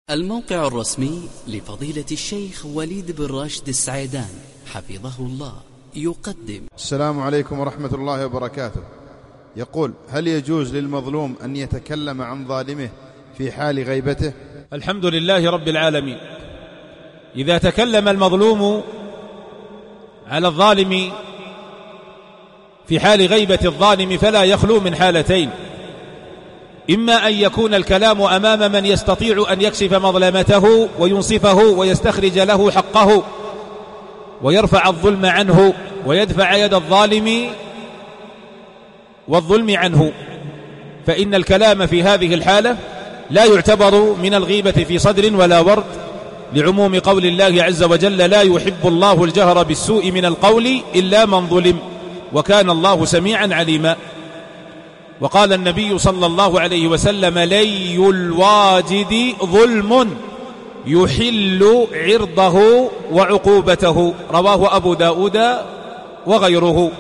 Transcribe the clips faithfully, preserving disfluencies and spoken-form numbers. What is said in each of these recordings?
الموقع الرسمي لفضيلة الشيخ وليد بن راشد السعيدان حفظه الله يقدم. السلام عليكم ورحمة الله وبركاته. يقول: هل يجوز للمظلوم أن يتكلم عن ظالمه في حال غيبته؟ الحمد لله رب العالمين. إذا تكلم المظلوم على الظالم في حال غيبة الظالم فلا يخلو من حالتين: إما أن يكون الكلام أمام من يستطيع أن يكشف مظلمته وينصفه ويستخرج له حقه ويرفع الظلم عنه ويدفع يد الظالم والظلم عنه، فإن الكلام في هذه الحالة لا يعتبر من الغيبة في صدر ولا ورد، لعموم قول الله عز وجل: لا يحب الله الجهر بالسوء من القول إلا من ظلم، وكان الله سميعا عليما. وقال النبي صلى الله عليه وسلم: لي الواجد ظلم يحل عرضه وعقوبته، رواه أبو داود وغيره.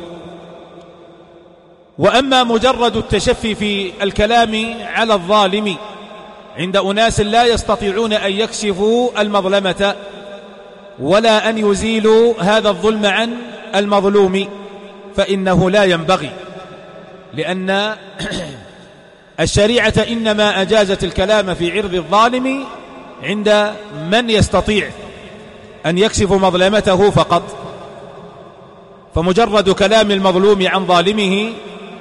وأما مجرد التشفي في الكلام على الظالم عند أناس لا يستطيعون أن يكشفوا المظلمة ولا أن يزيلوا هذا الظلم عن المظلوم فإنه لا ينبغي، لأن الشريعة إنما أجازت الكلام في عرض الظالم عند من يستطيع أن يكشف مظلمته فقط. فمجرد كلام المظلوم عن ظالمه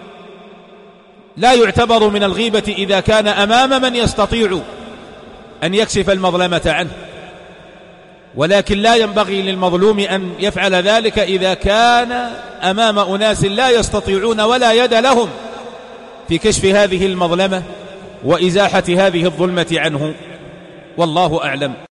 لا يعتبر من الغيبة إذا كان أمام من يستطيع أن يكشف المظلمة عنه، ولكن لا ينبغي للمظلوم أن يفعل ذلك إذا كان أمام أناس لا يستطيعون ولا يد لهم في كشف هذه المظلمة وإزاحة هذه الظلمة عنه، والله أعلم.